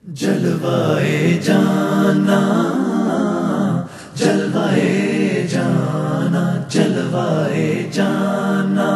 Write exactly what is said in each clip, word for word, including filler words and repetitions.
جلوائے جانا جلوائے جانا جلوائے جانا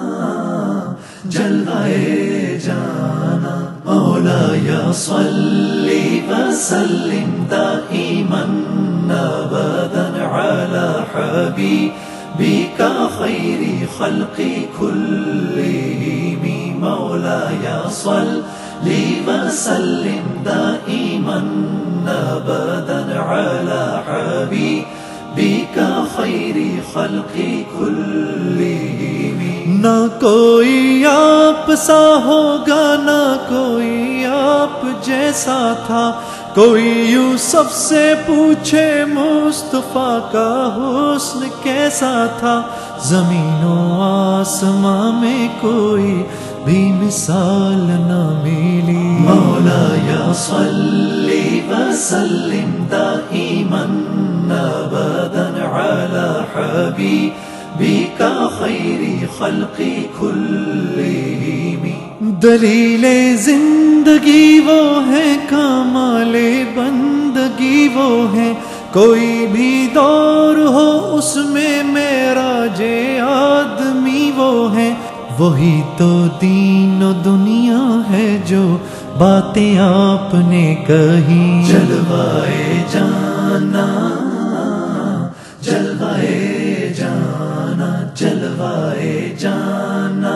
جلوائے جانا مولایا صلی وسلم دائما ابدا علی حبیبک خیر خلق کلہم مولایا صلی وسلم دائما ابدا علی حبیبک خیر خلق کلہم۔ نہ کوئی آپ سا ہوگا نہ کوئی آپ جیسا تھا، کوئی یوسف سے پوچھے مصطفیٰ کا حسن کیسا تھا، زمین و آسماں میں کوئی بھی مثال نہ ملی۔ مولایا صلی وسلم دائما ابدا علی حبیبک خیر خلق کلہم۔ دلیل زندگی وہ ہے، کمال بندگی وہ ہے، کوئی بھی دور ہو اس میں معراج آدمی وہ ہے، وہی تو دین و دنیا ہے جو باتیں آپ نے کہی۔ جلوائے جانا جلوائے جانا جلوائے جانا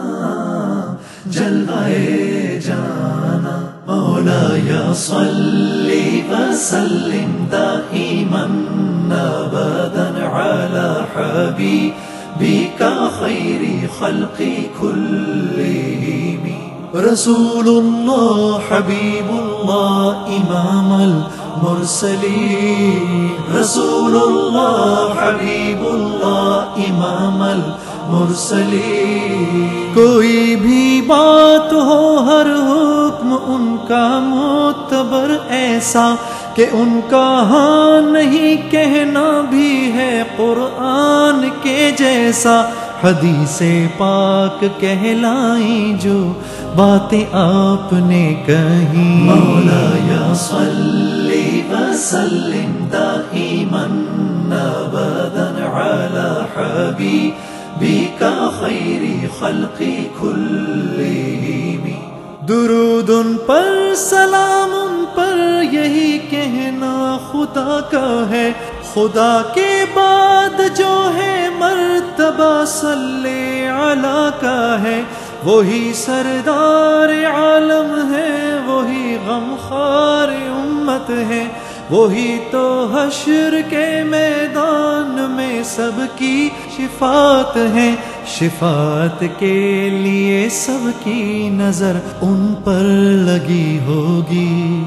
جلوائے جانا مولایا صلی وسلم دائما ابدا علی حبیبک خیر خلق کلہم۔ رسول اللہ حبیب اللہ امام المرسلین، رسول اللہ حبیب اللہ امام المرسلین۔ کوئی بھی بات ہو ہر حکم ان کا معتبر ایسا کہ ان کا ہاں نہیں کہنا بھی ہے قرآن کے جیسا، حدیث پاک کہلائیں جو باتیں آپ نے کہی۔ مولایا صلی وسلم دائما ابدا علی حبیبک خیر خلق کلہم۔ درود ان پر سلام ان پر یہی کہنا خدا کا ہے، خدا کے بعد جو ہے مرتبہ صلی علی کا ہے، وہی سردار عالم ہے، وہی غمخوار امت ہے، وہی تو حشر کے میدان میں سب کی شفاعت ہے، شفاعت کے لیے سب کی نظر ان پر لگی ہوگی۔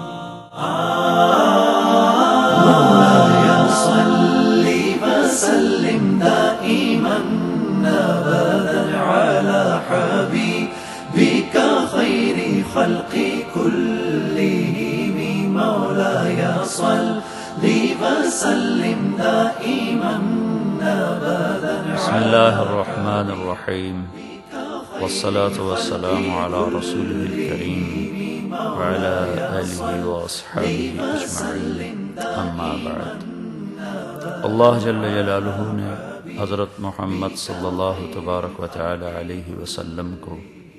مولایا صلی وسلم دائما ابدا علی حبیبک خیر خلق کلہم مولایا صلی وسلم دائما ابدا۔ بسم اللہ الرحمن الرحیم، والصلاة والسلام علی رسولہ الکریم وعلی آلہ واصحابہ اجمعین، اما بعد۔ اللہ جل جلالہ نے حضرت محمد صلی اللہ تبارک و تعالی علیہ وسلم کو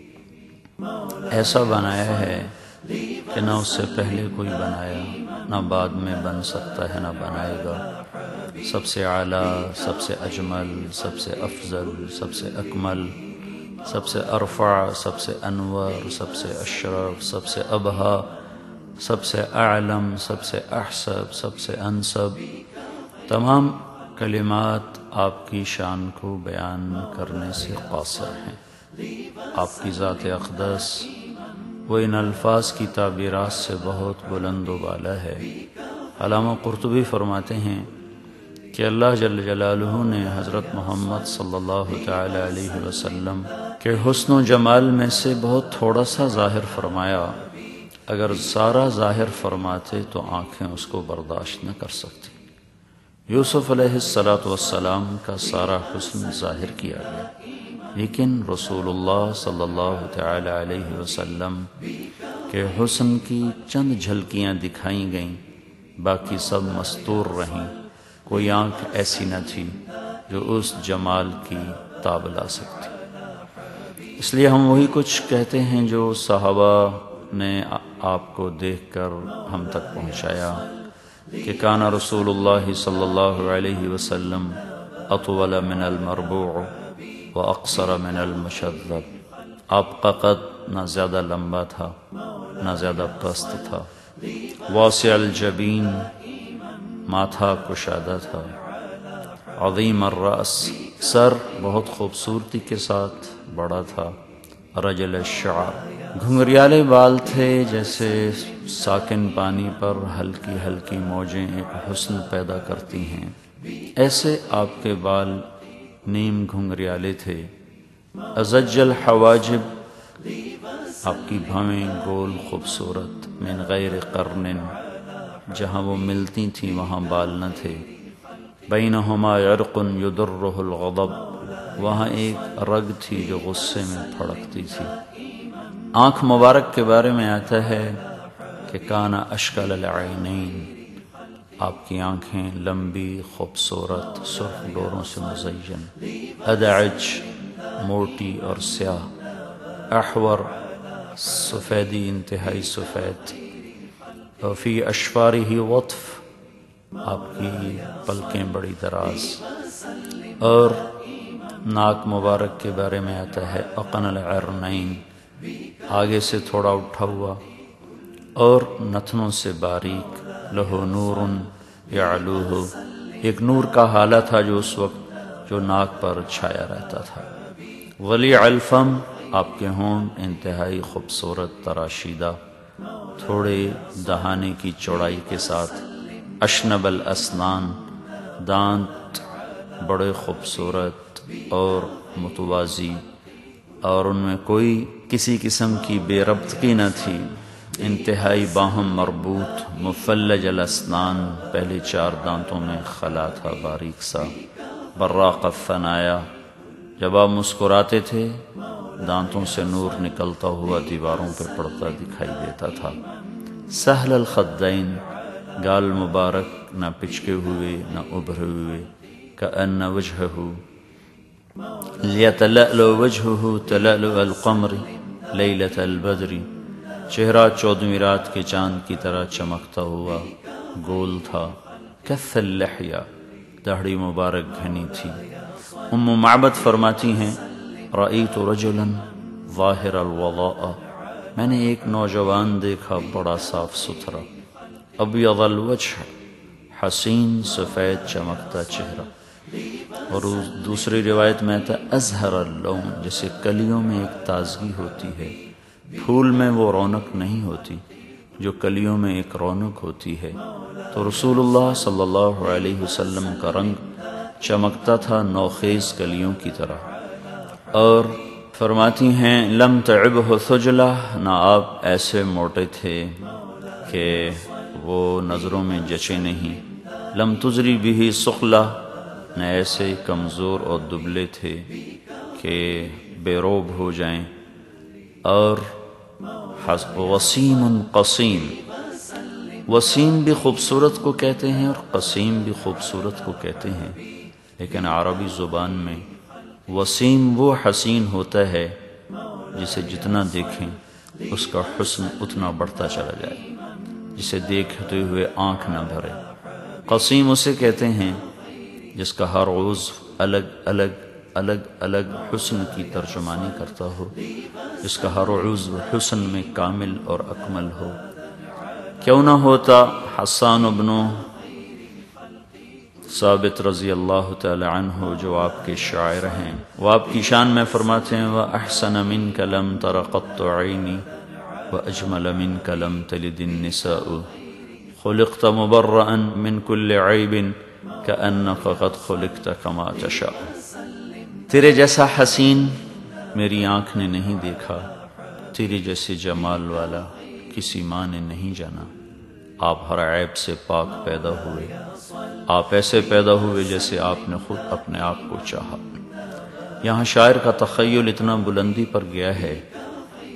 ایسا بنایا ہے کہ نہ اس سے پہلے کوئی بنایا، نہ بعد میں بن سکتا ہے، نہ بنائے گا۔ سب سے اعلیٰ، سب سے اجمل، سب سے افضل، سب سے اکمل، سب سے ارفع، سب سے انور، سب سے اشرف، سب سے ابہا، سب سے اعلم، سب سے احسب، سب سے انسب، تمام کلمات آپ کی شان کو بیان کرنے سے قاصر ہیں۔ آپ کی ذات اقدس وہ ان الفاظ کی تعبیرات سے بہت بلند و بالا ہے۔ علامہ قرطبی فرماتے ہیں کہ اللہ جل جلالہ نے حضرت محمد صلی اللہ تعالی علیہ وسلم کے حسن و جمال میں سے بہت تھوڑا سا ظاہر فرمایا، اگر سارا ظاہر فرماتے تو آنکھیں اس کو برداشت نہ کر سکتی۔ یوسف علیہ الصلاۃ والسلام کا سارا حسن ظاہر کیا گیا، لیکن رسول اللہ صلی اللہ تعالی علیہ وسلم کہ حسن کی چند جھلکیاں دکھائی گئیں، باقی سب مستور رہیں، کوئی آنکھ ایسی نہ تھی جو اس جمال کی تاب لا سکتی۔ اس لیے ہم وہی کچھ کہتے ہیں جو صحابہ نے آپ کو دیکھ کر ہم تک پہنچایا کہ کان رسول اللہ صلی اللہ علیہ وسلم اطول من المربوع و اقصر من المشذب۔ آپ کا قد نہ زیادہ لمبا تھا نہ زیادہ پست تھا، واسع الجبین، ماتھا کشادہ تھا، عظیم الرأس، سر بہت خوبصورتی کے ساتھ بڑا تھا، رجل الشعر، گھنگریالے بال تھے جیسے ساکن پانی پر ہلکی ہلکی موجیں ایک حسن پیدا کرتی ہیں، ایسے آپ کے بال نیم گھنگریالے تھے۔ ازج الحواجب، آپ کی بھویں گول خوبصورت، من غیر قرن، جہاں وہ ملتی تھیں وہاں بال نہ تھے، بینہما عرق یدرہ الغضب، وہاں ایک رگ تھی جو غصے میں پھڑکتی تھی۔ آنکھ مبارک کے بارے میں آتا ہے کہ کان اشکل العینین، آپ کی آنکھیں لمبی خوبصورت سرخ ڈوروں سے مزین، ادعج، موٹی اور سیاہ، احور، سفیدی انتہائی سفید، وفی اشفارہ وطف، آپ کی پلکیں بڑی دراز، اور ناک مبارک کے بارے میں آتا ہے اقن العرنین، آگے سے تھوڑا اٹھا ہوا اور نتنوں سے باریک، لہو نور یعلوہ، ایک نور کا حالہ تھا جو اس وقت جو ناک پر چھایا رہتا تھا، ولی الفم، آپ کے ہونٹ انتہائی خوبصورت تراشیدہ، تھوڑے دہانے کی چوڑائی کے ساتھ، اشنب الاسنان، دانت بڑے خوبصورت اور متوازی، اور ان میں کوئی کسی قسم کی بے ربطگی نہ تھی، انتہائی باہم مربوط، مفلج الاسنان، پہلے چار دانتوں میں خلا تھا باریک سا، براق الثنایا، جب آپ مسکراتے تھے دانتوں سے نور نکلتا ہوا دیواروں پہ پڑتا دکھائی دیتا تھا، سہل الخدین، گال مبارک نہ پچکے ہوئے نہ ابھرے ہوئے، کأن وجہہ لیتلألؤ وجہہ تلألؤ القمر لیلۃ البدر، چہرہ چودھویں رات کے چاند کی طرح چمکتا ہوا گول تھا، کث اللحیہ، داڑھی مبارک گھنی تھی۔ ام معبد فرماتی ہیں رأیت رجلا ظاہر الوضاء، میں نے ایک نوجوان دیکھا بڑا صاف ستھرا، ابیض الوجہ، حسین سفید چمکتا چہرہ، اور دوسری روایت میں آتا ازہر اللون، جیسے کلیوں میں ایک تازگی ہوتی ہے، پھول میں وہ رونق نہیں ہوتی جو کلیوں میں ایک رونق ہوتی ہے، تو رسول اللہ صلی اللہ علیہ وسلم کا رنگ چمکتا تھا نوخیز کلیوں کی طرح۔ اور فرماتی ہیں لم تعبہ ثجلہ، نہ آپ ایسے موٹے تھے کہ وہ نظروں میں جچے نہیں، لم تزری بھی سخلہ، نہ ایسے کمزور اور دبلے تھے کہ بے روب ہو جائیں، اور وسیم قسیم، وسیم بھی خوبصورت کو کہتے ہیں اور قسیم بھی خوبصورت کو کہتے ہیں، لیکن عربی زبان میں وسیم وہ حسین ہوتا ہے جسے جتنا دیکھیں اس کا حسن اتنا بڑھتا چلا جائے، جسے دیکھتے ہوئے آنکھ نہ بھرے۔ قسیم اسے کہتے ہیں جس کا ہر عضو الگ الگ الگ الگ حسن کی ترجمانی کرتا ہو، جس کا ہر عضو حسن میں کامل اور اکمل ہو۔ کیوں نہ ہوتا حسان ابن ثابت رضی اللہ تعالی عنہ جو آپ کے شاعر ہیں، وہ آپ کی شان میں فرماتے ہیں وَأَحْسَنَ مِنْكَ لَمْ تَرَ قَطُّ عَيْنِي وَأَجْمَلَ مِنْكَ لَمْ تَلِدِ النِّسَاءُ خُلِقْتَ مُبَرَّأً مِنْ كُلِّ عَيْبٍ كَأَنَّكَ قَدْ خُلِقْتَ كَمَا تَشَاءُ، تیرے جیسا حسین میری آنکھ نے نہیں دیکھا، تیرے جیسے جمال والا کسی ماں نے نہیں جانا، آپ ہر عیب سے پاک پیدا ہوئے، آپ ایسے پیدا ہوئے جیسے آپ نے خود اپنے آپ کو چاہا۔ یہاں شاعر کا تخیل اتنا بلندی پر گیا ہے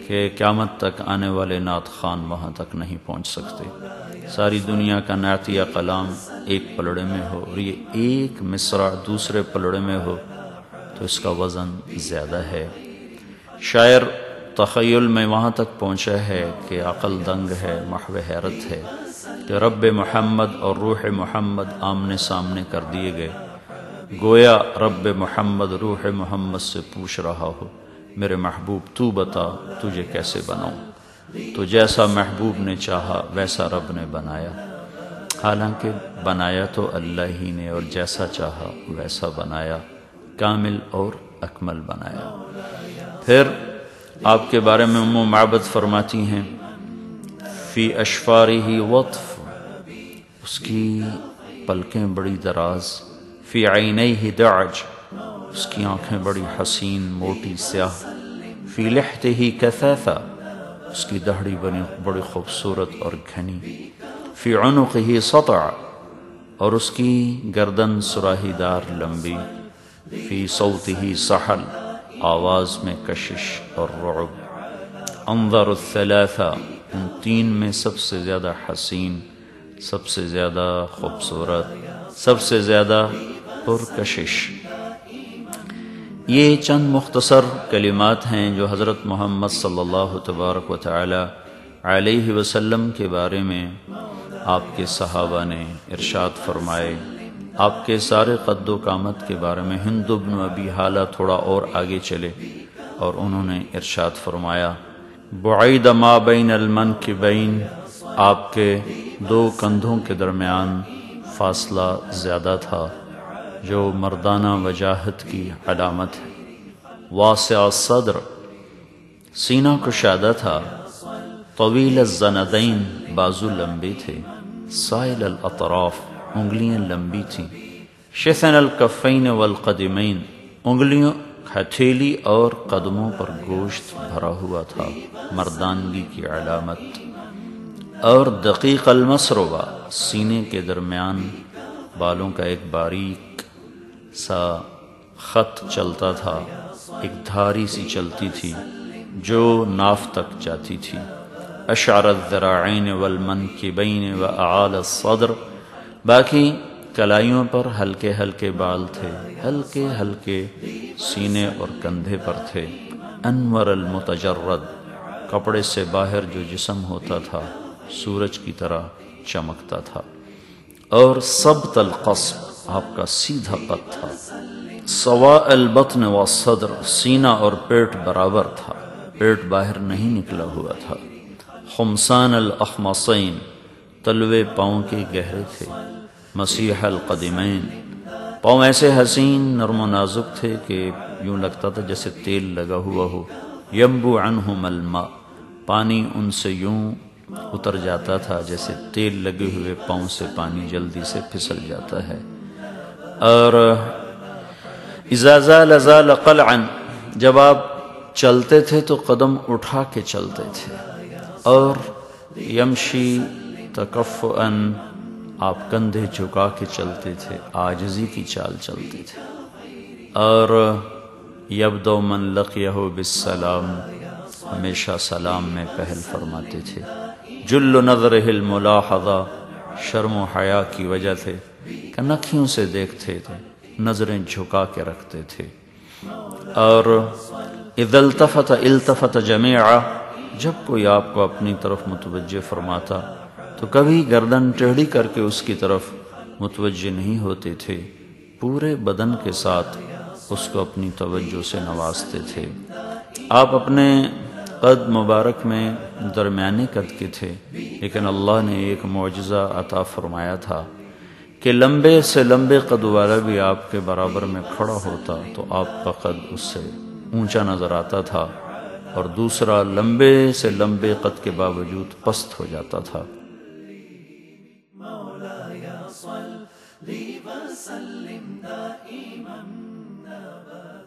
کہ قیامت تک آنے والے نعت خوان وہاں تک نہیں پہنچ سکتے۔ ساری دنیا کا نعتیہ کلام ایک پلڑے میں ہو اور یہ ایک مصرع دوسرے پلڑے میں ہو تو اس کا وزن زیادہ ہے۔ شاعر تخیل میں وہاں تک پہنچا ہے کہ عقل دنگ ہے، محو حیرت ہے کہ رب محمد اور روح محمد آمنے سامنے کر دیے گئے، گویا رب محمد روح محمد سے پوچھ رہا ہو میرے محبوب تو بتا تجھے کیسے بناؤں، تو جیسا محبوب نے چاہا ویسا رب نے بنایا، حالانکہ بنایا تو اللہ ہی نے اور جیسا چاہا ویسا بنایا، کامل اور اکمل بنایا۔ پھر آپ کے بارے میں ام معبد فرماتی ہیں فی اشفارہ وطف، اس کی پلکیں بڑی دراز، فی عینیہ دعج، اس کی آنکھیں بڑی حسین موٹی سیاہ، فی لحتہ کثیفہ، اس کی دہڑی بنی بڑی خوبصورت اور گھنی، فی عنقہ سطع، اور اس کی گردن سراہی دار لمبی، فی صوتہ سحل، آواز میں کشش اور رعب، انظر الثلاثہ، ان تین میں سب سے زیادہ حسین، سب سے زیادہ خوبصورت، سب سے زیادہ پرکشش۔ یہ چند مختصر کلمات ہیں جو حضرت محمد صلی اللہ تبارک و تعالی علیہ وسلم کے بارے میں آپ کے صحابہ نے ارشاد فرمائے۔ آپ کے سارے قد و قامت کے بارے میں ہند بن ابی حالہ تھوڑا اور آگے چلے اور انہوں نے ارشاد فرمایا بعید ما بین المنکبین، آپ کے دو کندھوں کے درمیان فاصلہ زیادہ تھا جو مردانہ وجاہت کی علامت ہے، واسع الصدر، سینہ کشادہ تھا، طویل الزندین، بازو لمبے تھے، سائل الاطراف، انگلیاں لمبی تھیں، شثن الکفین والقدمین، انگلیوں ہتھیلی اور قدموں پر گوشت بھرا ہوا تھا، مردانگی کی علامت، اور دقیق المسربہ، سینے کے درمیان بالوں کا ایک باریک سا خط چلتا تھا، ایک دھاری سی چلتی تھی جو ناف تک جاتی تھی، اشعر الذراعین والمنکبین واعال الصدر، باقی کلائیوں پر ہلکے ہلکے بال تھے، ہلکے ہلکے سینے اور کندھے پر تھے، انور المتجرد، کپڑے سے باہر جو جسم ہوتا تھا سورج کی طرح چمکتا تھا، اور سبط القصب، آپ کا سیدھا قد تھا، سواء البطن والصدر، سینہ اور پیٹ برابر تھا، پیٹ باہر نہیں نکلا ہوا تھا، خمسان الاخمصین، تلوے پاؤں کے گہرے تھے، مسیح القدمین، پاؤں ایسے حسین نرم و نازک تھے کہ یوں لگتا تھا جیسے تیل لگا ہوا ہو، ینبو عنہم الماء، پانی ان سے یوں اتر جاتا تھا جیسے تیل لگے ہوئے پاؤں سے پانی جلدی سے پھسل جاتا ہے، اور اذا زال زال قلعا، جب آپ چلتے تھے تو قدم اٹھا کے چلتے تھے، اور یمشی تکفؤا، آپ کندھے جھکا کے چلتے تھے، عاجزی کی چال چلتے تھے، اور یبدو من لقیہ بالسلام، ہمیشہ سلام میں پہل فرماتے تھے، جل نظرہ الملاحظہ، شرم و حیا کی وجہ سے کنکھیوں سے دیکھتے تھے، نظریں جھکا کے رکھتے تھے، اور اذا التفت التفت جمیعا، جب کوئی آپ کو اپنی طرف متوجہ فرماتا تو کبھی گردن ٹیڑھی کر کے اس کی طرف متوجہ نہیں ہوتے تھے، پورے بدن کے ساتھ اس کو اپنی توجہ سے نوازتے تھے۔ آپ اپنے قد مبارک میں درمیانے قد کے تھے، لیکن اللہ نے ایک معجزہ عطا فرمایا تھا کہ لمبے سے لمبے قد والا بھی آپ کے برابر میں کھڑا ہوتا تو آپ کا قد اس سے اونچا نظر آتا تھا، اور دوسرا لمبے سے لمبے قد کے باوجود پست ہو جاتا تھا۔ مولاي صل وسلم دائما أبدا